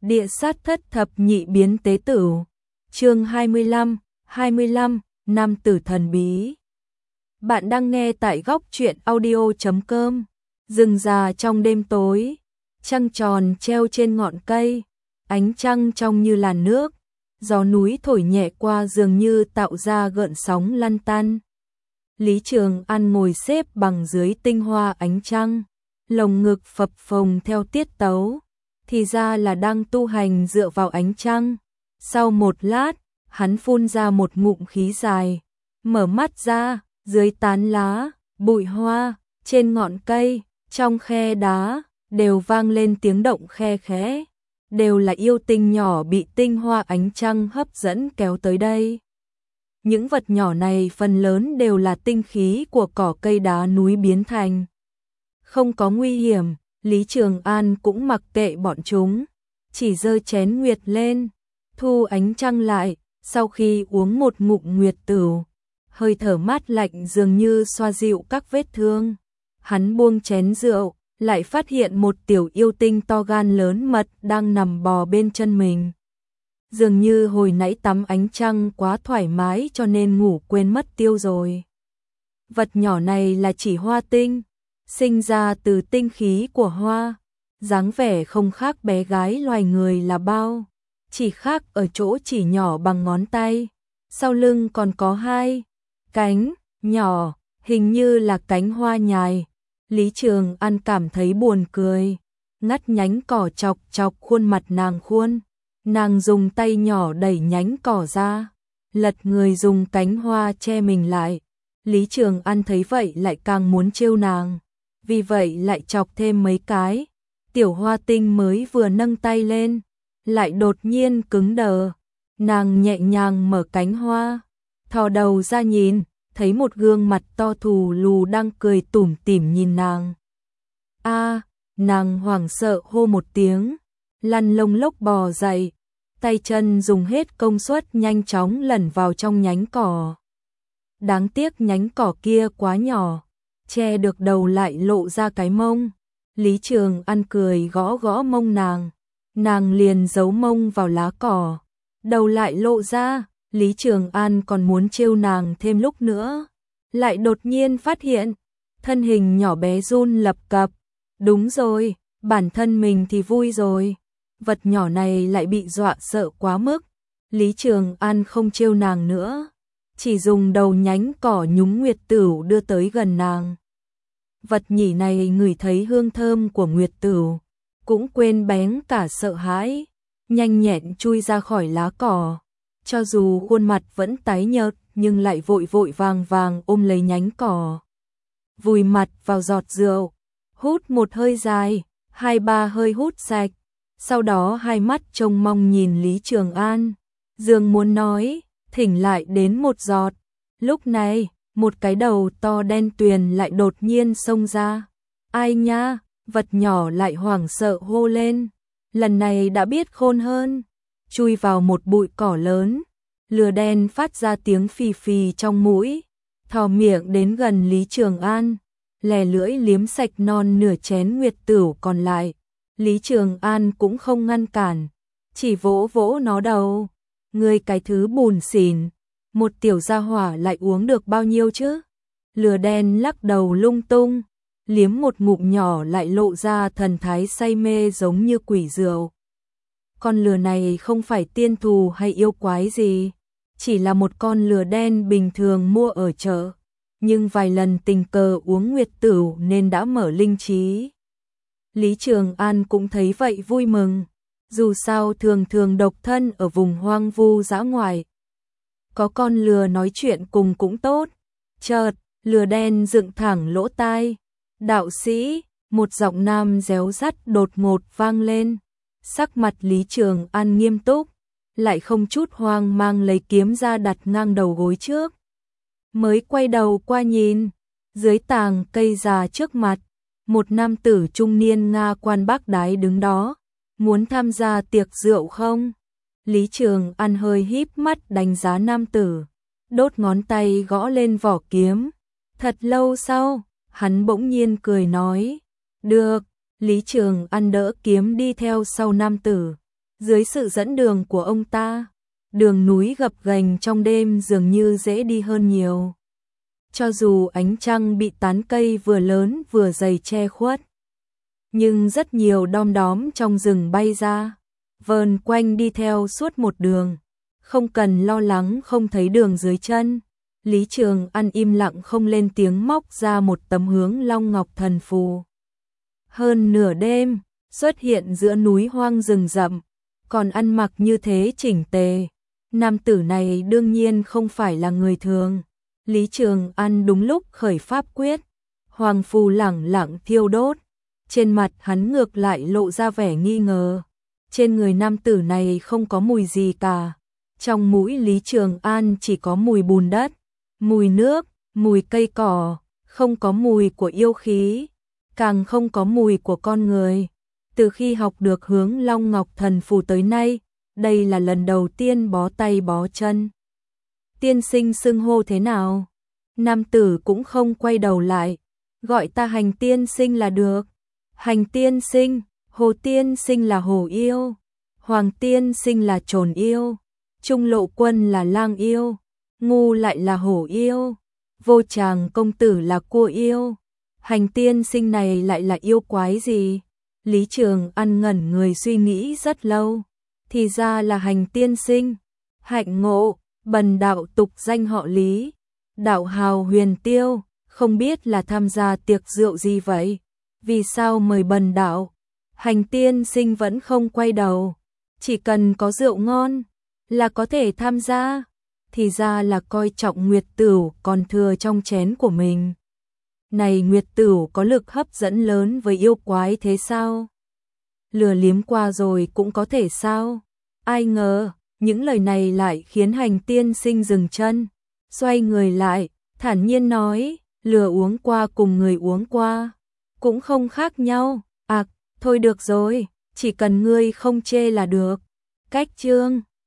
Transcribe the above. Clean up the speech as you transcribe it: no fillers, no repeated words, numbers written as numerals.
Địa sát thất thập nhị biến tế tử. Chương 25, nam tử thần bí. Bạn đang nghe tại góc truyện audio.com. Rừng già trong đêm tối, trăng tròn treo trên ngọn cây, ánh trăng trong như làn nước, gió núi thổi nhẹ qua dường như tạo ra gợn sóng lăn tăn. Lý Trường An ngồi xếp bằng dưới tinh hoa ánh trăng, lồng ngực phập phồng theo tiết tấu, thì ra là đang tu hành dựa vào ánh trăng. Sau một lát, hắn phun ra một ngụm khí dài, mở mắt ra, dưới tán lá, bụi hoa, trên ngọn cây, trong khe đá, đều vang lên tiếng động khe khẽ, đều là yêu tinh nhỏ bị tinh hoa ánh trăng hấp dẫn kéo tới đây. Những vật nhỏ này phần lớn đều là tinh khí của cỏ cây đá núi biến thành. Không có nguy hiểm, Lý Trường An cũng mặc kệ bọn chúng, chỉ giơ chén nguyệt lên, thu ánh trăng lại, sau khi uống một ngụm nguyệt tửu, hơi thở mát lạnh dường như xoa dịu các vết thương. Hắn buông chén rượu, lại phát hiện một tiểu yêu tinh to gan lớn mật đang nằm bò bên chân mình. Dường như hồi nãy tắm ánh trăng quá thoải mái cho nên ngủ quên mất tiêu rồi. Vật nhỏ này là chỉ hoa tinh, sinh ra từ tinh khí của hoa, dáng vẻ không khác bé gái loài người là bao, chỉ khác ở chỗ chỉ nhỏ bằng ngón tay, sau lưng còn có hai cánh nhỏ, hình như là cánh hoa nhài. Lý Trường An cảm thấy buồn cười, ngắt nhánh cỏ chọc chọc khuôn mặt nàng khuôn. Nàng dùng tay nhỏ đẩy nhánh cỏ ra, lật người dùng cánh hoa che mình lại. Lý Trường An thấy vậy lại càng muốn trêu nàng, vì vậy lại chọc thêm mấy cái. Tiểu hoa tinh mới vừa nâng tay lên, lại đột nhiên cứng đờ. Nàng nhẹ nhàng mở cánh hoa, thò đầu ra nhìn, thấy một gương mặt to thù lù đang cười tủm tỉm nhìn nàng. Nàng hoảng sợ hô một tiếng, lăn lông lốc bò dậy, tay chân dùng hết công suất nhanh chóng lẩn vào trong nhánh cỏ. Đáng tiếc nhánh cỏ kia quá nhỏ, che được đầu lại lộ ra cái mông. Lý Trường An cười gõ gõ mông nàng liền giấu mông vào lá cỏ, đầu lại lộ ra. Lý Trường An còn muốn trêu nàng thêm lúc nữa, lại đột nhiên phát hiện, thân hình nhỏ bé run lập cập. Đúng rồi, bản thân mình thì vui rồi, vật nhỏ này lại bị dọa sợ quá mức. Lý Trường An không trêu nàng nữa, chỉ dùng đầu nhánh cỏ nhúng nguyệt tửu đưa tới gần nàng. Vật nhỉ này ngửi thấy hương thơm của nguyệt tửu, cũng quên bén cả sợ hãi, nhanh nhẹn chui ra khỏi lá cỏ. Cho dù khuôn mặt vẫn tái nhợt nhưng lại vội vội vàng vàng ôm lấy nhánh cỏ, vùi mặt vào giọt rượu, hút một hơi dài, 2-3 hơi hút sạch, sau đó hai mắt trông mong nhìn Lý Trường An, dường muốn nói, thỉnh lại đến một giọt. Lúc này, một cái đầu to đen tuyền lại đột nhiên xông ra. Ai nha, vật nhỏ lại hoảng sợ hô lên, lần này đã biết khôn hơn. Chui vào một bụi cỏ lớn, lừa đen phát ra tiếng phì phì trong mũi, thò miệng đến gần Lý Trường An, lè lưỡi liếm sạch non nửa chén nguyệt tửu còn lại. Lý Trường An cũng không ngăn cản, chỉ vỗ vỗ nó đầu. Ngươi cái thứ bùn xỉn, một tiểu gia hỏa lại uống được bao nhiêu chứ? Lừa đen lắc đầu lung tung, liếm một ngụm nhỏ lại lộ ra thần thái say mê giống như quỷ rượu. Con lừa này không phải tiên thù hay yêu quái gì, chỉ là một con lừa đen bình thường mua ở chợ, nhưng vài lần tình cờ uống nguyệt tửu nên đã mở linh trí. Lý Trường An cũng thấy vậy vui mừng, dù sao thường thường độc thân ở vùng hoang vu dã ngoại, có con lừa nói chuyện cùng cũng tốt. Chợt, lừa đen dựng thẳng lỗ tai. Đạo sĩ, một giọng nam réo rắt đột ngột vang lên. Sắc mặt Lý Trường An nghiêm túc, lại không chút hoang mang lấy kiếm ra đặt ngang đầu gối trước. Mới quay đầu qua nhìn, dưới tàng cây già trước mặt, một nam tử trung niên Nga quan bác đái đứng đó. Muốn tham gia tiệc rượu không? Lý Trường An hơi híp mắt đánh giá nam tử, đốt ngón tay gõ lên vỏ kiếm. Thật lâu sau, hắn bỗng nhiên cười nói, được. Lý Trường An đỡ kiếm đi theo sau nam tử, Dưới sự dẫn đường của ông ta, đường núi gập ghềnh trong đêm dường như dễ đi hơn nhiều. Cho dù ánh trăng bị tán cây vừa lớn vừa dày che khuất, nhưng rất nhiều đom đóm trong rừng bay ra, vờn quanh đi theo suốt một đường, không cần lo lắng không thấy đường dưới chân. Lý Trường An im lặng không lên tiếng, móc ra một tấm hướng Long Ngọc Thần Phù. Hơn nửa đêm, xuất hiện giữa núi hoang rừng rậm, còn ăn mặc như thế chỉnh tề. Nam tử này đương nhiên không phải là người thường. Lý Trường An đúng lúc khởi pháp quyết, hoàng phù lẳng lặng thiêu đốt. Trên mặt hắn ngược lại lộ ra vẻ nghi ngờ. Trên người nam tử này không có mùi gì cả. Trong mũi Lý Trường An chỉ có mùi bùn đất, mùi nước, mùi cây cỏ, không có mùi của yêu khí, càng không có mùi của con người. Từ khi học được hướng Long Ngọc Thần Phù tới nay, đây là lần đầu tiên bó tay bó chân. Tiên sinh xưng hô thế nào? Nam tử cũng không quay đầu lại, gọi ta Hành tiên sinh là được. Hành tiên sinh, Hồ tiên sinh là hồ yêu, Hoàng tiên sinh là trồn yêu, Trung Lộ Quân là lang yêu, Ngu lại là hổ yêu, Vô Tràng công tử là cua yêu. Hành tiên sinh này lại là yêu quái gì? Lý Trường An ngẩn người suy nghĩ rất lâu. Thì ra là Hành tiên sinh. Hạnh Ngộ, bần đạo tục danh họ Lý, đạo hào Huyền Tiêu, không biết là tham gia tiệc rượu gì vậy? Vì sao mời bần đạo? Hành tiên sinh vẫn không quay đầu. Chỉ cần có rượu ngon là có thể tham gia. Thì ra là coi trọng Nguyệt Tửu còn thừa trong chén của mình. Này, Nguyệt Tửu có lực hấp dẫn lớn với yêu quái thế sao? Lừa liếm qua rồi cũng có thể sao? Ai ngờ, những lời này lại khiến Hành tiên sinh dừng chân, xoay người lại, thản nhiên nói, lừa uống qua cùng người uống qua cũng không khác nhau. Thôi được rồi, chỉ cần ngươi không chê là được. Cách chương